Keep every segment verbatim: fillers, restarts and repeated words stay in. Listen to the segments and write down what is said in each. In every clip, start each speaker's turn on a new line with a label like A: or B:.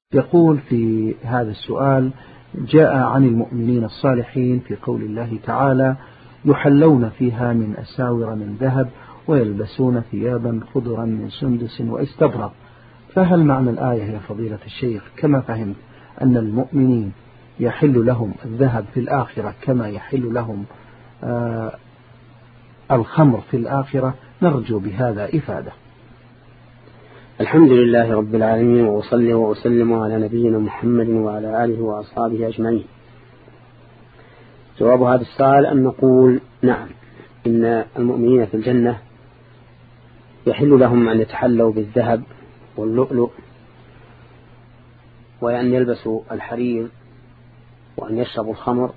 A: يقول في هذا السؤال: جاء عن المؤمنين الصالحين في قول الله تعالى: يحلون فيها من أساور من ذهب ويلبسون ثيابا خضرا من سندس واستبرق. فهل معنى الآية يا فضيلة الشيخ كما فهمت أن المؤمنين يحل لهم الذهب في الآخرة كما يحل لهم آه الخمر في الآخرة؟ نرجو بهذا إفادة.
B: الحمد لله رب العالمين، وأصلي وأسلم على نبينا محمد وعلى آله وأصحابه أجمعين. جواب هذا السؤال أن نقول نعم، إن المؤمنين في الجنة يحل لهم أن يتحلوا بالذهب واللؤلؤ، وأن يلبسوا الحرير، وأن يشربوا الخمر،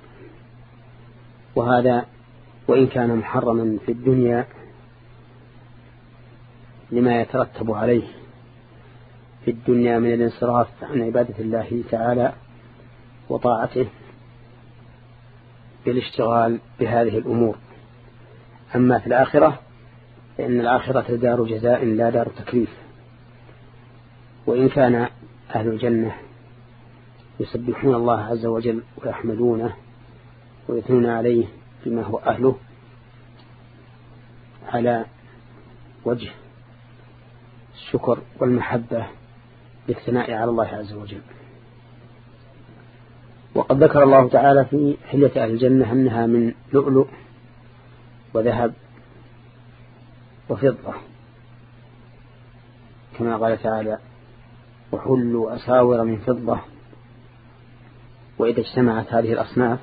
B: وهذا وإن كان محرما في الدنيا لما يترتب عليه في الدنيا من الانصراف عن عبادة الله تعالى وطاعته بالاشتغال بهذه الأمور. أما في الآخرة فإن الآخرة دار جزاء لا دار تكليف، وإن كان أهل الجنة يسبحون الله عز وجل ويحمدونه ويثنون عليه بما هو أهله على وجه الشكر والمحبة للثناء على الله عز وجل. وقد ذكر الله تعالى في حلية أهل الجنة أنها من لؤلؤ وذهب وفضة، كما قال تعالى: وحلوا أساور من فضة. وإذا اجتمعت هذه الأصناف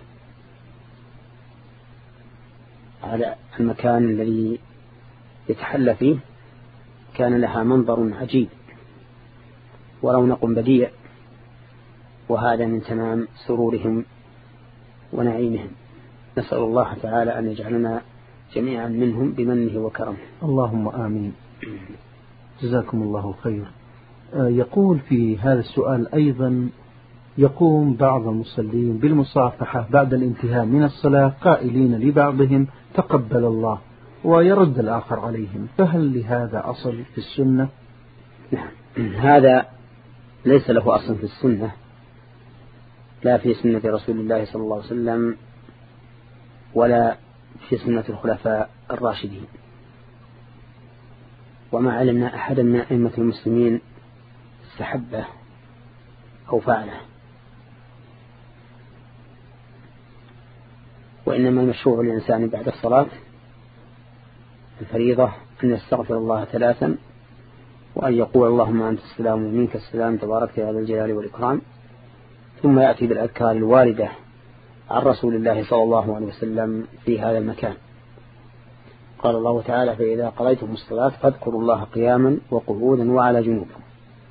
B: على المكان الذي يتحلى فيه كان لها منظر عجيب ورونق بديع، وهذا من تمام سرورهم ونعيمهم. نسأل الله تعالى أن يجعلنا جميعا منهم بمنه وكرمه.
A: اللهم آمين. جزاكم الله خير. يقول في هذا السؤال أيضا: يقوم بعض المصلين بالمصافحة بعد الانتهاء من الصلاة قائلين لبعضهم تقبل الله، ويرد الآخر عليهم، فهل لهذا أصل في السنة؟
B: نعم، هذا ليس له أصل في السنة، لا في سنة رسول الله صلى الله عليه وسلم ولا في سنة الخلفاء الراشدين. وما علمنا أحدا من أئمة المسلمين استحبه أو فعله، وإنما المشروع للإنسان بعد الصلاة الفريضة أن يستغفر الله ثلاثا، وأن يقول: اللهم أنت السلام ومنك السلام تبارك يا ذا الجلال والإكرام، ثم يأتي بالأذكار الواردة عن رسول الله صلى الله عليه وسلم في هذا المكان. قال الله تعالى: فإذا قضيتم الصلاة فاذكروا الله قياما وقعودا وعلى جنوبكم.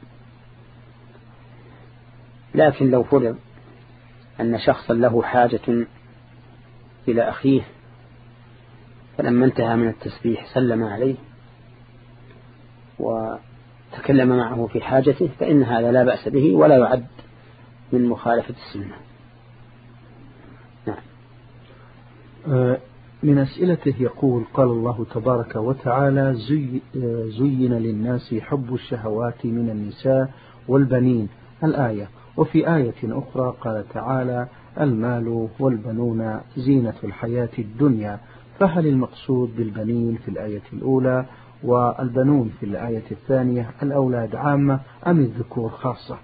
B: لكن لو فرض أن شخصا له حاجة إلى أخيه فلما انتهى من التسبيح سلم عليه وتكلم معه في حاجته، فإن هذا لا بأس به ولا يعد من مخالفة السنة. نعم.
A: من أسئلته يقول: قال الله تبارك وتعالى: زي زين للناس حب الشهوات من النساء والبنين، الآية. وفي آية أخرى قال تعالى: المال والبنون زينة الحياة الدنيا. فهل المقصود بالبنين في الآية الأولى والبنون في الآية الثانية الأولاد عامة أم الذكور خاصة؟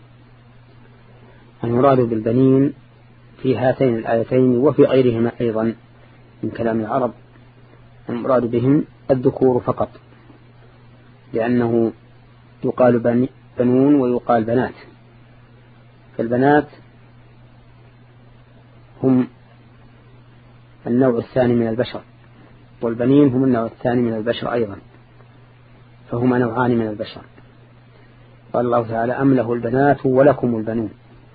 B: المراد بالبنين في هاتين الآيتين وفي غيرهما أيضا من كلام العرب المراد بهم الذكور فقط، لأنه يقال بنون ويقال بنات. فالبنات هم النوع الثاني من البشر، والبنين هم النوع الثاني من البشر أيضا، فهما نوعان من البشر. قال الله تعالى: أم له البنات ولكم البنون.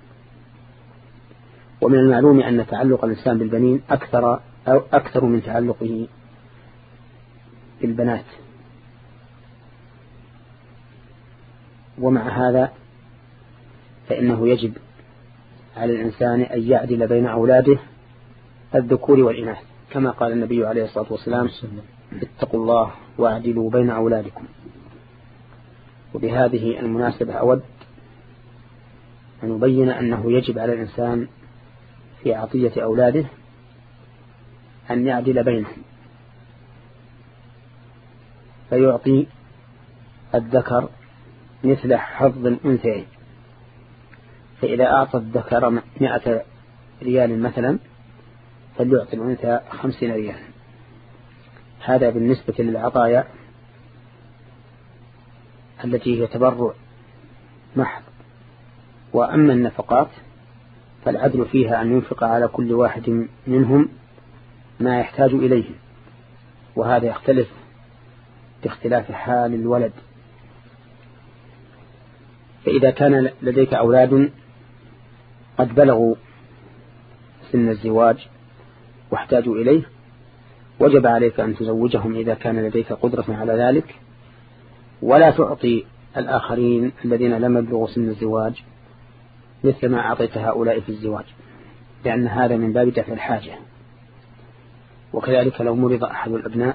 B: ومن المعلوم أن تعلق الإنسان بالبنين أكثر, أو أكثر من تعلقه بالبنات. ومع هذا فإنه يجب على الإنسان أن يعدل بين أولاده الذكور والإناث، كما قال النبي عليه الصلاة والسلام: اتقوا الله واعدلوا بين أولادكم. وبهذه المناسبة أود أن يبين أنه يجب على الإنسان في عطية أولاده أن يعدل بينهم، فيعطي الذكر مثل حظ الأنثيين، فإذا أعطى الذكر مئة ريال مثلا فليعطي الأنثى خمسين ريال. هذا بالنسبة للعطايا التي هي تبرع محض. وأما النفقات فالعدل فيها أن ينفق على كل واحد منهم ما يحتاج إليه، وهذا يختلف باختلاف حال الولد. فإذا كان لديك أولاد قد بلغوا سن الزواج واحتاجوا إليه وجب عليك أن تزوجهم إذا كان لديك قدرة على ذلك، ولا تعطي الآخرين الذين لم يبلغوا سن الزواج مثل ما أعطيت هؤلاء في الزواج، لأن هذا من باب دفع الحاجة. وكذلك لو مرض أحد الأبناء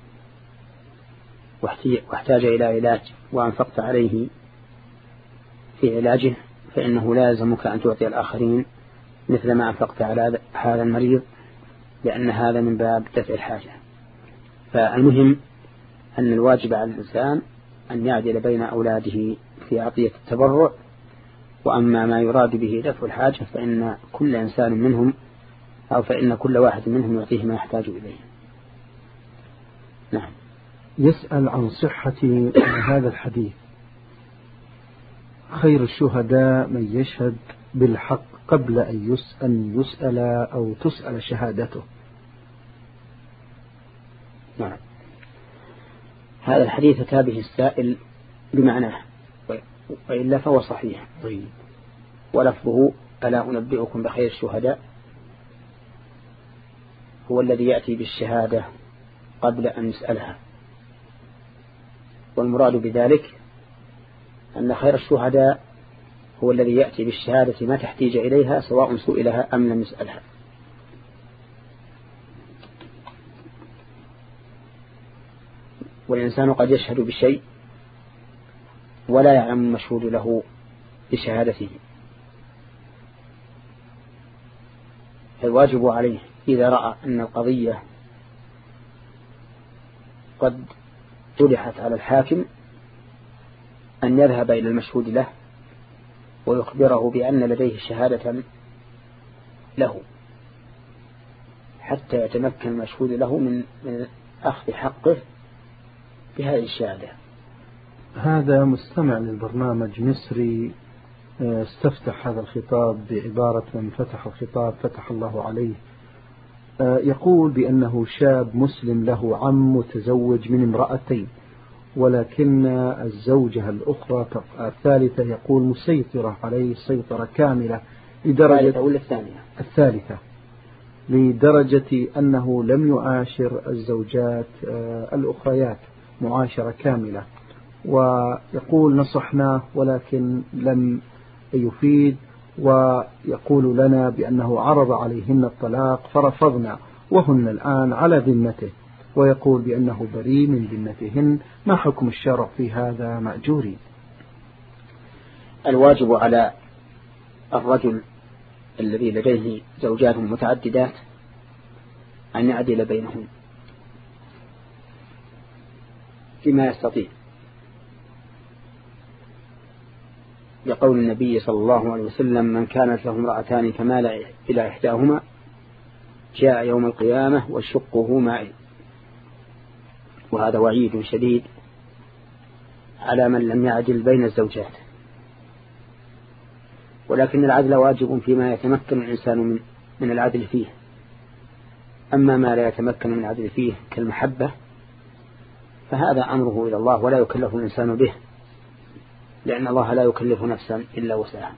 B: واحتاج إلى علاج وأنفقت عليه في علاجه فإنه لا يلزمك أن تعطي الآخرين مثل ما أنفقت على هذا المريض، لأن هذا من باب دفع الحاجة. فالمهم أن الواجب على الإنسان أن يعدل بين أولاده في عطية التبرع، وأما ما يراد به دفع الحاجة فإن كل إنسان منهم أو فإن كل واحد منهم يعطيه ما يحتاج إليه. نعم.
A: يسأل عن صحة هذا الحديث: خير الشهداء من يشهد بالحق قبل أن يسأل, يسأل أو تسأل شهادته.
B: نعم. هذا الحديث تابه السائل بمعناه، وإلا فهو صحيح. طيب. ولفظه: ألا أنبئكم بخير الشهداء، هو الذي يأتي بالشهادة قبل أن يسألها. والمراد بذلك أن خير الشهداء هو الذي يأتي بالشهادة ما تحتاج إليها سواء سئلها أم لم يسألها. والإنسان قد يشهد بشيء ولا يعلم المشهود له بشهادته، فالواجب عليه إذا رأى أن القضية قد طرحت على الحاكم أن يذهب إلى المشهود له ويخبره بأن لديه شهادة له حتى يتمكن المشهود له من أخذ حقه بهذه الشهادة.
A: هذا مستمع للبرنامج مصري استفتح هذا الخطاب بعبارة: من فتح الخطاب فتح الله عليه. يقول بأنه شاب مسلم له عم متزوج من امرأتين، ولكن الزوجة الأخرى الثالثة يقول مسيطرة عليه سيطرة كاملة لدرجة
B: ولا الثانية
A: الثالثة لدرجة أنه لم يعاشر الزوجات الأخريات معاشرة كاملة. ويقول: نصحناه ولكن لم يفيد، ويقول لنا بأنه عرض عليهن الطلاق فرفضنا وهن الآن على ذمته، ويقول بأنه بريء من ذمتهن. ما حكم الشرع في هذا مأجورين؟
B: الواجب على الرجل الذي لديه زوجات متعددات أن يعدل بينهم فيما يستطيع، لقول النبي صلى الله عليه وسلم: من كانت له امرأتان فمال إلى إحداهما جاء يوم القيامة وشقه مائل. وهذا وعيد شديد على من لم يعدل بين الزوجات. ولكن العدل واجب فيما يتمكن الإنسان من, من العدل فيه. أما ما لا يتمكن من العدل فيه كالمحبة فهذا أمره إلى الله ولا يكلف الإنسان به، لأن الله لا يكلف نفسا إلا وسعها.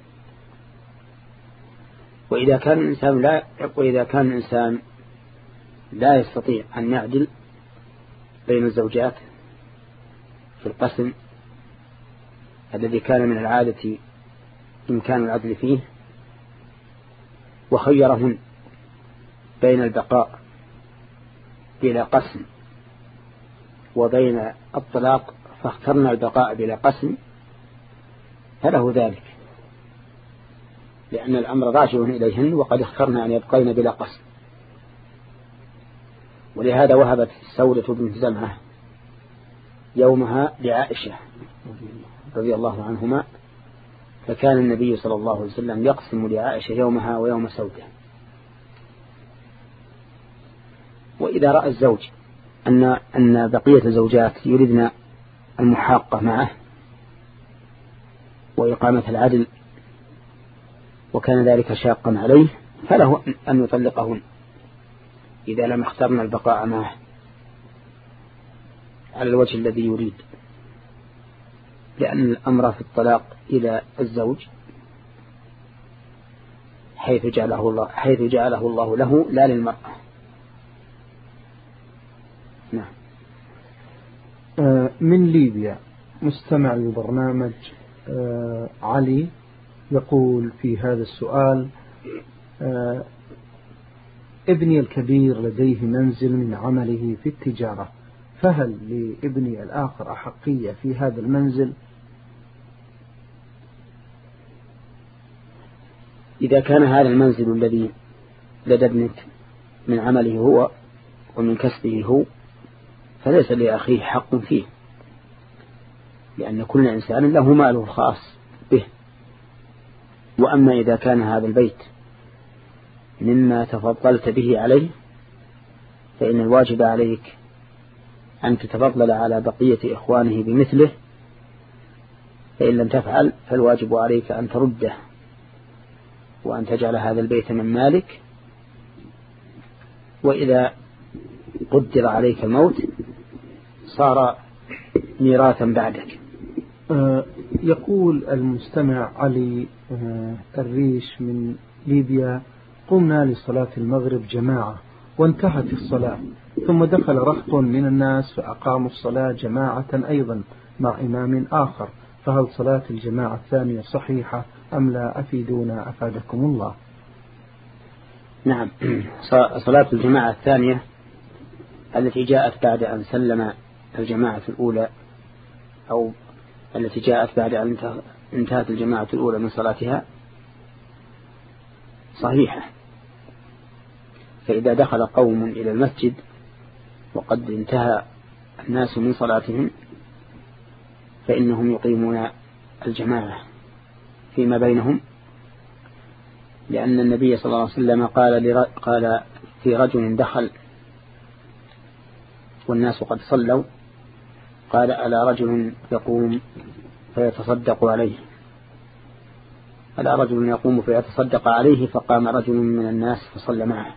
B: وإذا كان الإنسان لا وإذا كان الإنسان لا يستطيع أن يعدل بين الزوجات في القسم الذي كان من العادة إمكان العدل فيه، وخيرهن بين البقاء بلا قسم وبين الطلاق فاخترنا البقاء بلا قسم، فله ذلك. لأن الأمر راجع إليهن وقد اخترنا أن يبقين بلا قصد. ولهذا وهبت سودة بنت زمعة يومها لعائشة رضي الله عنهما، فكان النبي صلى الله عليه وسلم يقسم لعائشة يومها ويوم سودة. وإذا رأى الزوج أن أن بقية الزوجات يريدن المحاقة معه وإقامة العدل وكان ذلك شاقا عليه، فله أن يطلقهن إذا لم يخترن البقاء معه على الوجه الذي يريد، لأن الأمر في الطلاق إلى الزوج حيث جعله الله حيث جعله الله له لا للمرأة. نعم.
A: من ليبيا مستمع للبرنامج علي يقول في هذا السؤال: ابني الكبير لديه منزل من عمله في التجارة، فهل لابني الآخر أحقية في هذا المنزل؟
B: إذا كان هذا المنزل الذي لدى ابنك من عمله هو ومن كسبه هو فليس لأخيه حق فيه، لأن كل إنسان له ماله الخاص به. وأما إذا كان هذا البيت مما تفضلت به عليه فإن الواجب عليك أن تتفضل على بقية إخوانه بمثله، فإن لم تفعل فالواجب عليك أن ترده وأن تجعل هذا البيت من مالك، وإذا قدر عليك الموت صار ميراثا بعدك.
A: آه يقول المستمع علي آه الريش من ليبيا: قمنا لصلاة المغرب جماعة وانتهت الصلاة، ثم دخل رهط من الناس فأقاموا الصلاة جماعة أيضا مع إمام آخر، فهل صلاة الجماعة الثانية صحيحة أم لا؟ أفيدونا أفادكم الله.
B: نعم، صلاة الجماعة الثانية التي جاءت بعد أن سلم الجماعة الأولى أو التي جاءت بعد أن انتهت الجماعة الأولى من صلاتها صحيحة. فإذا دخل قوم إلى المسجد وقد انتهى الناس من صلاتهم فإنهم يقيمون الجماعة فيما بينهم، لأن النبي صلى الله عليه وسلم قال قال في رجل دخل والناس قد صلوا قال: ألا رجل يقوم فيتصدق عليه ألا رجل يقوم فيتصدق عليه فقام رجل من الناس فصلى معه.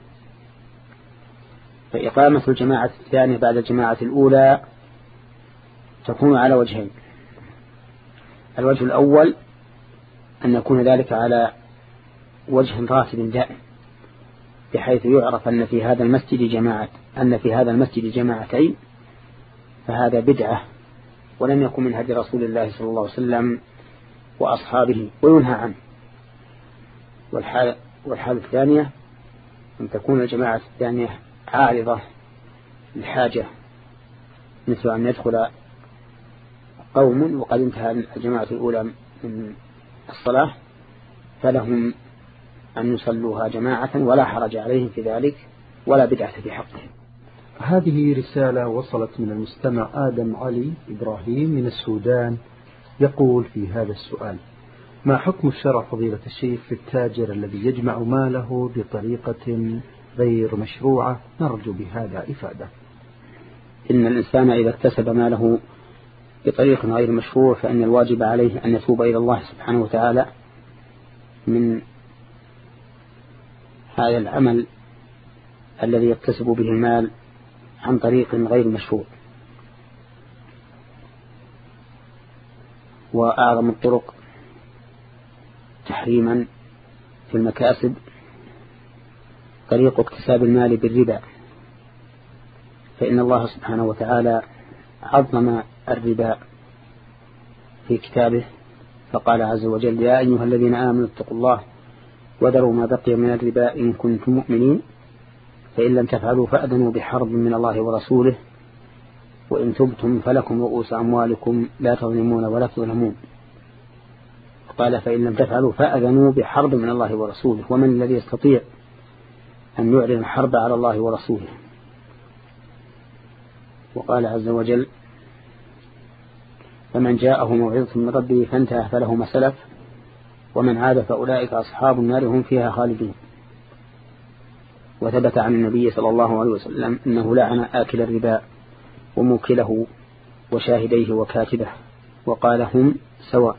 B: فإقامة الجماعة الثانية بعد الجماعة الأولى تكون على وجهين: الوجه الأول أن يكون ذلك على وجه راتب دائم، بحيث يعرف أن في هذا المسجد جماعة أن في هذا المسجد جماعتين، فهذا بدعة ولم يكن من هدي رسول الله صلى الله عليه وسلم وأصحابه وينهى عنه. والحالة والحالة الثانية أن تكون الجماعة الثانية عارضة للحاجة، مثل أن يدخل قوم وقد انتهى الجماعة الأولى من الصلاة فلهم أن يصلوها جماعة ولا حرج عليهم في ذلك ولا بدعة في حقهم.
A: هذه رسالة وصلت من المستمع آدم علي إبراهيم من السودان، يقول في هذا السؤال: ما حكم الشرع فضيلة الشيخ في التاجر الذي يجمع ماله بطريقة غير مشروعة؟ نرجو بهذا إفادة.
B: إن الإنسان إذا اكتسب ماله بطريق غير مشروع فإن الواجب عليه أن يتوب إلى الله سبحانه وتعالى من هذا العمل الذي يكتسب به المال عن طريق غير مشروع. وأعظم الطرق تحريما في المكاسب طريق اكتساب المال بالربا، فإن الله سبحانه وتعالى عظم الربا في كتابه فقال عز وجل: يا أيها الذين آمنوا اتقوا الله وذروا ما بقي من الربا إن كنتم مؤمنين فإن لم تفعلوا فأذنوا بحرب من الله ورسوله وإن تبتم فلكم رؤوس أموالكم لا تظلمون ولا تظلمون. قال فإن لم تفعلوا فأذنوا بحرب من الله ورسوله، ومن الذي يستطيع أن يعلن الحرب على الله ورسوله. وقال عز وجل فمن جاءه موعظة من ربه فانتهى فله ما سلف ومن عاد فأولئك أصحاب النار هم فيها خالدون. وثبت عن النبي صلى الله عليه وسلم أنه لعن آكل الربا وموكله وشاهديه وكاتبه، وقال هم سواء.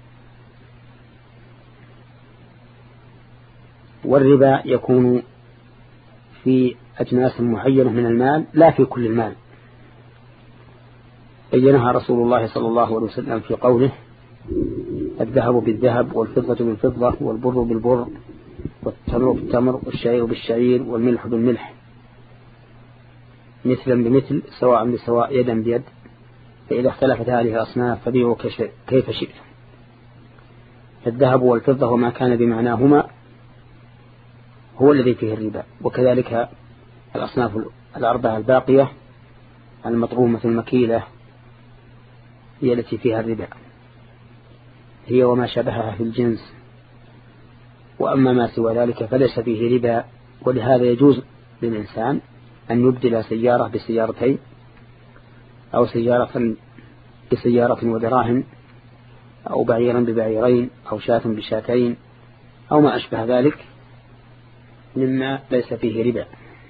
B: والربا يكون في أجناس معينة من المال لا في كل المال، بينها رسول الله صلى الله عليه وسلم في قوله الذهب بالذهب والفضة بالفضة والبر بالبر والتمر بالتمر والشعير بالشعير والملح بالملح مثلا بمثل سواء بسواء يدا بيد، فإذا اختلفت هذه الأصناف فبيعوا كيف شئت. الذهب والفضة وما كان بمعناهما هو الذي فيه الربا، وكذلك الأصناف الأربعة الباقية المطرومة المكيلة هي التي فيها الربا، هي وما شبهها في الجنس. وأما ما سوى ذلك فليس فيه ربا، ولهذا يجوز للإنسان أن يبدل سيارة بسيارتين أو سيارة بسيارة ودراهم أو بعيرا ببعيرين أو شاة بشاتين أو ما أشبه ذلك مما ليس فيه ربا.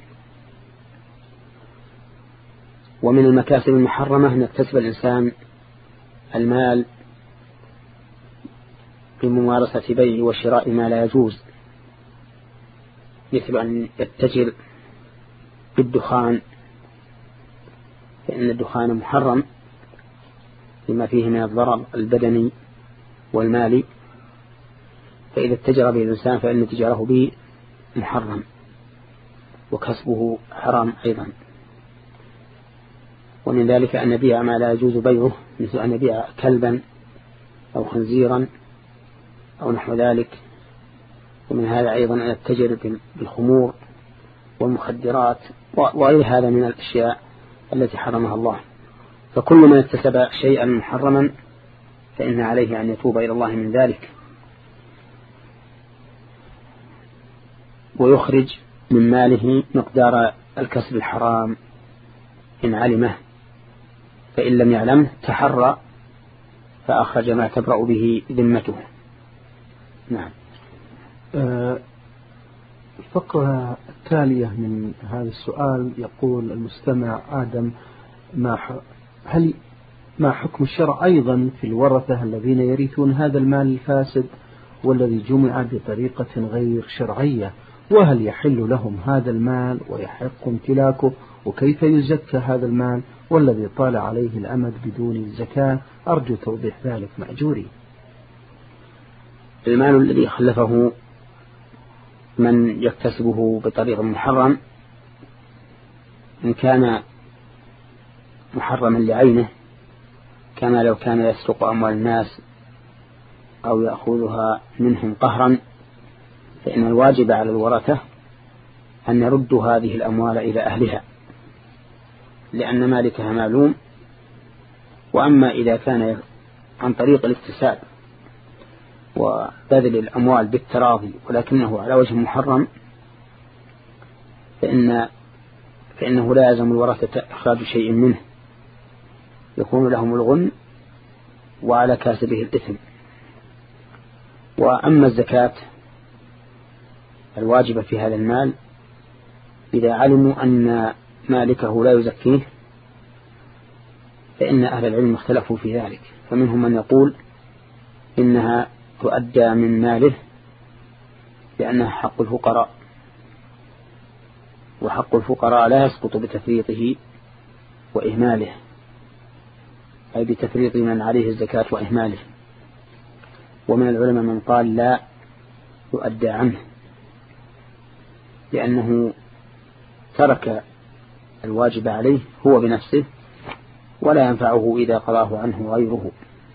B: ومن المكاسب المحرمة أن يكتسب الإنسان المال بممارسة بيع وشراء ما لا يجوز، مثل أن يتجر بالدخان، فإن الدخان محرم لما فيه من الضرر البدني والمالي، فإذا اتجر به الإنسان فإن تجاره به محرم وكسبه حرام أيضا. ومن ذلك أن يبيع ما لا يجوز بيعه، مثل أن يبيع كلبا أو خنزيرا أو نحو ذلك. ومن هذا أيضا أن يتجر بالخمور والمخدرات وغير هذا من الأشياء التي حرمها الله. فكل من اكتسب شيئا محرما فإن عليه أن يتوب إلى الله من ذلك ويخرج من ماله مقدار الكسب الحرام إن علمه، فإن لم يعلمه تحرى فأخرج ما تبرأ به ذمته. نعم.
A: الفقرة التالية من هذا السؤال يقول المستمع آدم ما هل ما حكم الشرع أيضا في الورثة الذين يرثون هذا المال الفاسد والذي جمع بطريقة غير شرعية، وهل يحل لهم هذا المال ويحق امتلاكه، وكيف يزكى هذا المال والذي طال عليه الأمد بدون الزكاة؟ أرجو توضيح ذلك مأجوري.
B: المال الذي خلفه من يكتسبه بطريق محرم إن كان محرما لعينه، كما لو كان يسرق أموال الناس أو يأخذها منهم قهرا، فإن الواجب على الورثة أن يردوا هذه الأموال إلى أهلها لأن مالكها معلوم. وأما إذا كان عن طريق الاكتساب وبذل الأموال بالتراضي ولكنه على وجه محرم فإن فإنه لا يلزم الورثة إخراج شيء منه، يكون لهم الغنم وعلى كاسبه الإثم. وأما الزكاة الواجبة في هذا المال إذا علموا أن مالكه لا يزكيه فإن أهل العلم اختلفوا في ذلك، فمنهم من يقول إنها تؤدى من ماله لأنها حق الفقراء، وحق الفقراء لا يسقط بتفريطه وإهماله، أي بتفريط من عليه الزكاة وإهماله. ومن العلماء من قال لا يؤدى عنه لأنه ترك الواجب عليه هو بنفسه ولا ينفعه إذا قضاه عنه غيره.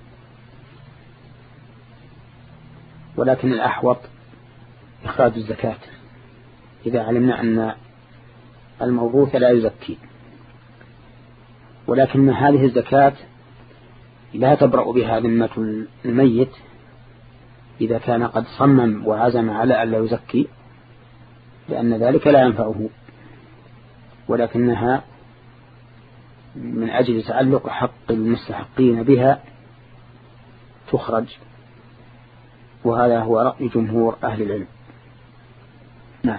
B: ولكن الأحوط إخراج الزكاة إذا علمنا أن الموروث لا يزكي، ولكن هذه الزكاة لا تبرأ بها ذمة الميت إذا كان قد صمم وعزم على أن لا يزكي، لأن ذلك لا ينفعه، ولكنها من أجل تعلق حق المستحقين بها تخرج، وهذا هو رأي جمهور أهل العلم. نعم.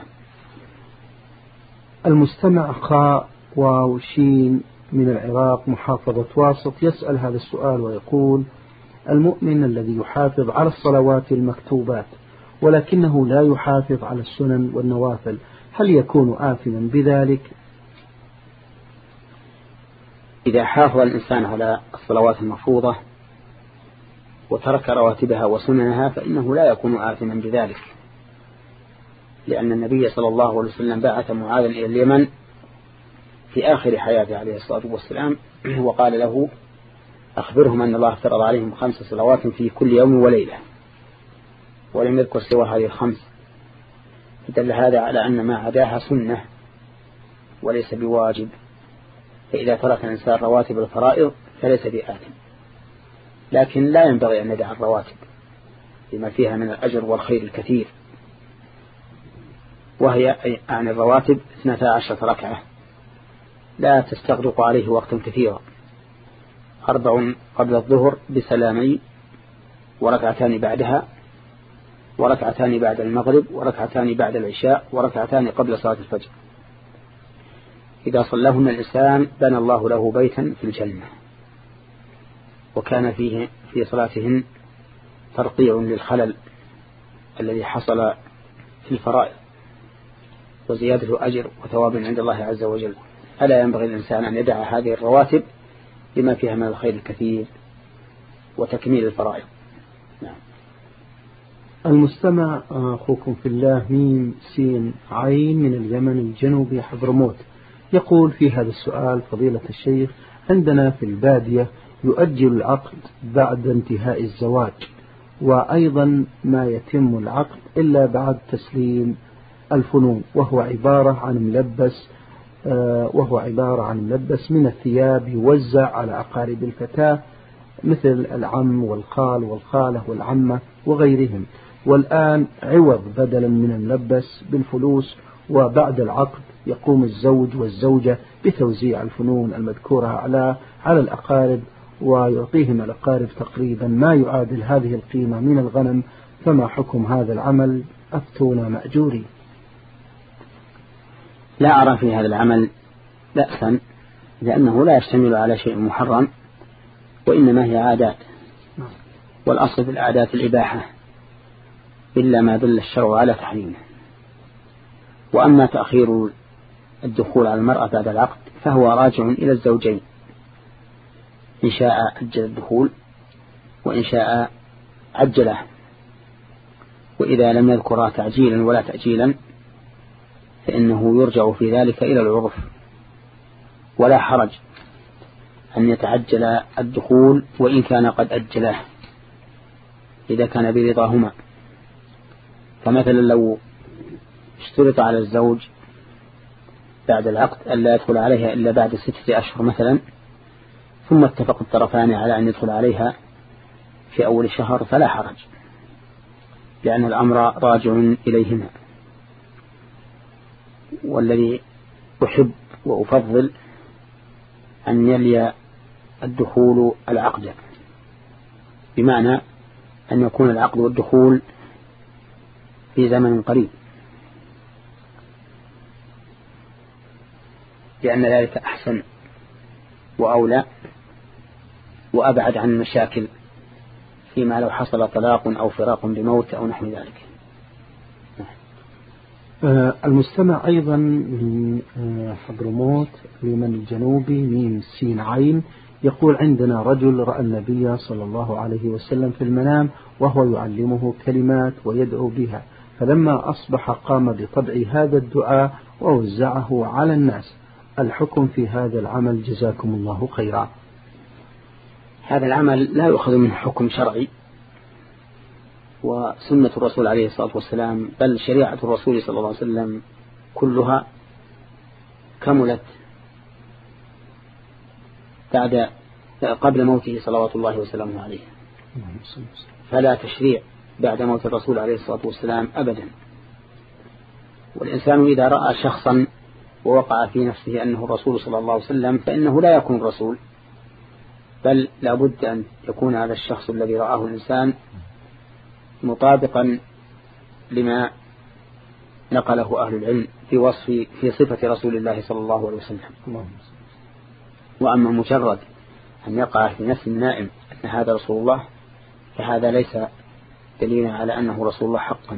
A: المستمع خاء وشين من العراق محافظة واسط يسأل هذا السؤال ويقول: المؤمن الذي يحافظ على الصلوات المكتوبات ولكنه لا يحافظ على السنن والنوافل، هل يكون آثما بذلك؟
B: إذا حافظ الإنسان على الصلوات المفروضة وترك رواتبها وسننها فإنه لا يكون آثما بذلك، لأن النبي صلى الله عليه وسلم بعث معاذا إلى اليمن في آخر حياته عليه الصلاة والسلام وقال له: أخبرهم أن الله فرض عليهم خمس صلوات في كل يوم وليلة، ولم يذكر سوى هذه الخمس، دل هذا على أن ما عداها سنة وليس بواجب، فإذا ترك الإنسان رواتب الفرائض فليس بآثم، لكن لا ينبغي أن يدع الرواتب لما فيها من الأجر والخير الكثير، وهي عن الرواتب اثنتا عشرة ركعة لا تستغرق عليه وقتا كثيرا: أربع قبل الظهر بسلامي، وركعتان بعدها، وركعتان بعد المغرب، وركعتان بعد العشاء، وركعتان قبل صلاة الفجر. إذا صلىهن الإنسان بنى الله له بيتا في الجنة، وكان فيه في صلاتهن ترقيع للخلل الذي حصل في الفرائض وزيادة أجر وثواب عند الله عز وجل. ألا ينبغي الإنسان أن يدع هذه الرواتب لما فيها من الخير الكثير وتكميل الفرائض. نعم.
A: المستمع أخوكم في الله ميم سين عين من اليمن الجنوبي حضرموت يقول في هذا السؤال: فضيلة الشيخ، عندنا في البادية يؤجل العقد بعد انتهاء الزواج، وأيضا ما يتم العقد إلا بعد تسليم الفنون، وهو عبارة عن ملبس وهو عبارة عن ملبس من الثياب يوزع على أقارب الفتاة مثل العم والخال والخالة والعمة وغيرهم، والآن عوض بدلا من الملبس بالفلوس، وبعد العقد يقوم الزوج والزوجة بتوزيع الفنون المذكورة على على الأقارب، ويعطيهم الأقارب تقريبا ما يعادل هذه القيمة من الغنم، فما حكم هذا العمل؟ أفتونا مأجوري.
B: لا أرى في هذا العمل بأسا، لأنه لا يشتمل على شيء محرم، وإنما هي عادات، والأصل في العادات الإباحة إلا ما دل الشرع على تحريمه. وأما تأخير الدخول على المرأة بعد العقد فهو راجع إلى الزوجين، إن شاء أجل الدخول وإن شاء عجله، وإذا لم يذكر تعجيلا ولا تأجيلا فإنه يرجع في ذلك إلى العرف، ولا حرج أن يتعجل الدخول وإن كان قد أجله إذا كان برضاهما. فمثلا لو اشترط على الزوج بعد العقد ألا يدخل عليها إلا بعد ستة أشهر مثلا، ثم اتفق الطرفان على أن يدخل عليها في أول شهر، فلا حرج، لأن الأمر راجع إليهما. والذي أحب وأفضل أن يلي الدخول العقد، بمعنى أن يكون العقد والدخول في زمن قريب، لأن ذلك أحسن وأولى وأبعد عن المشاكل فيما لو حصل طلاق أو فراق بموت أو نحو ذلك.
A: المستمع أيضا من حضرموت اليمن الجنوبي ميم سين عين يقول: عندنا رجل رأى النبي صلى الله عليه وسلم في المنام وهو يعلمه كلمات ويدعو بها، فلما أصبح قام بطبع هذا الدعاء ووزعه على الناس، الحكم في هذا العمل جزاكم الله خيرا؟
B: هذا العمل لا يؤخذ منه حكم شرعي، وسنة الرسول عليه الصلاة والسلام بل شريعة الرسول صلى الله عليه وسلم كلها كملت بعد قبل موته صلوات الله وسلامه عليه، فلا تشريع بعد موت الرسول عليه الصلاة والسلام أبدا. والإنسان إذا رأى شخصا ووقع في نفسه أنه الرسول صلى الله عليه وسلم فإنه لا يكون رسول، بل لابد أن يكون هذا الشخص الذي رآه الإنسان مطابقا لما نقله أهل العلم في وصف في صفة رسول الله صلى الله عليه وسلم. وأما مجرد أن يقع في نفس النائم أن هذا رسول الله فهذا ليس دليلا على أنه رسول الله حقا.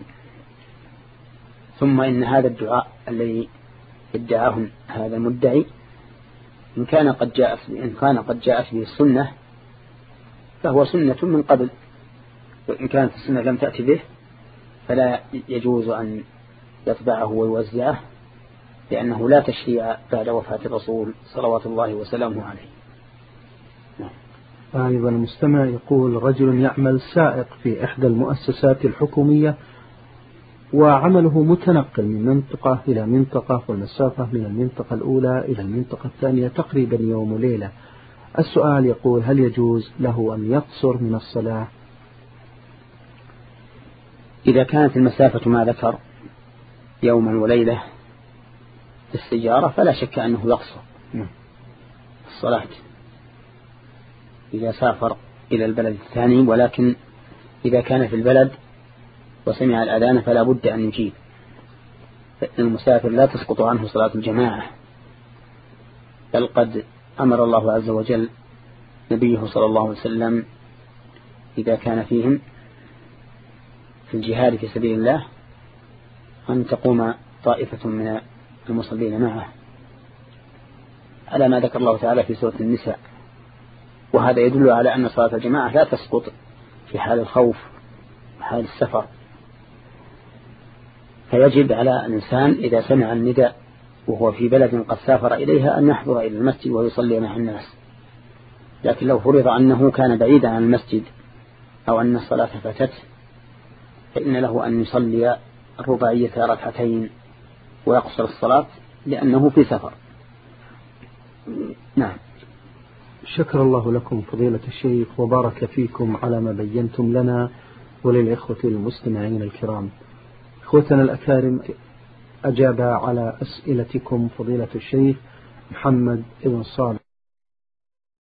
B: ثم إن هذا الدعاء الذي ادعاه هذا المدعي إن كان قد جاءت إن كان قد جاءت به السنة فهو سنة من قبل، وإن كانت السنة لم تأتي به فلا يجوز أن يتبعه ويوزعه، لأنه لا تشريع بعد وفاة الرسول صلوات الله وسلامه عليه.
A: نعم. أيضا المستمع يقول: رجل يعمل سائق في إحدى المؤسسات الحكومية وعمله متنقل من منطقة إلى منطقة، والمسافة من المنطقة الأولى إلى المنطقة الثانية تقريبا يوم وليلة. السؤال يقول: هل يجوز له أن يقصر من الصلاة؟
B: إذا كانت المسافة ما ذكر يوما وليلة في السيارة فلا شك أنه يقصر الصلاة إذا سافر إلى البلد الثاني، ولكن إذا كان في البلد وسمع الأذان فلا بد أن يجيب، فإن المسافر لا تسقط عنه صلاة الجماعة، بل قد أمر الله عز وجل نبيه صلى الله عليه وسلم إذا كان فيهم في الجهاد في سبيل الله أن تقوم طائفة من المصلين معه، على ما ذكر الله تعالى في سورة النساء. وهذا يدل على أن صلاة الجماعة لا تسقط في حال الخوف وحال السفر. فيجب على الإنسان إذا سمع النداء وهو في بلد قد سافر إليها أن يحضر إلى المسجد ويصلي مع الناس. لكن لو فرض أنه كان بعيدا عن المسجد أو أن الصلاة فاتته فإن له أن يصلي الرباعية ركعتين ويقصر الصلاة لأنه في سفر. نعم.
A: شكر الله لكم فضيلة الشيخ وبارك فيكم على ما بينتم لنا وللإخوة المستمعين الكرام. إخوتنا الأكارم، أجاب على أسئلتكم فضيلة الشيخ محمد بن صالح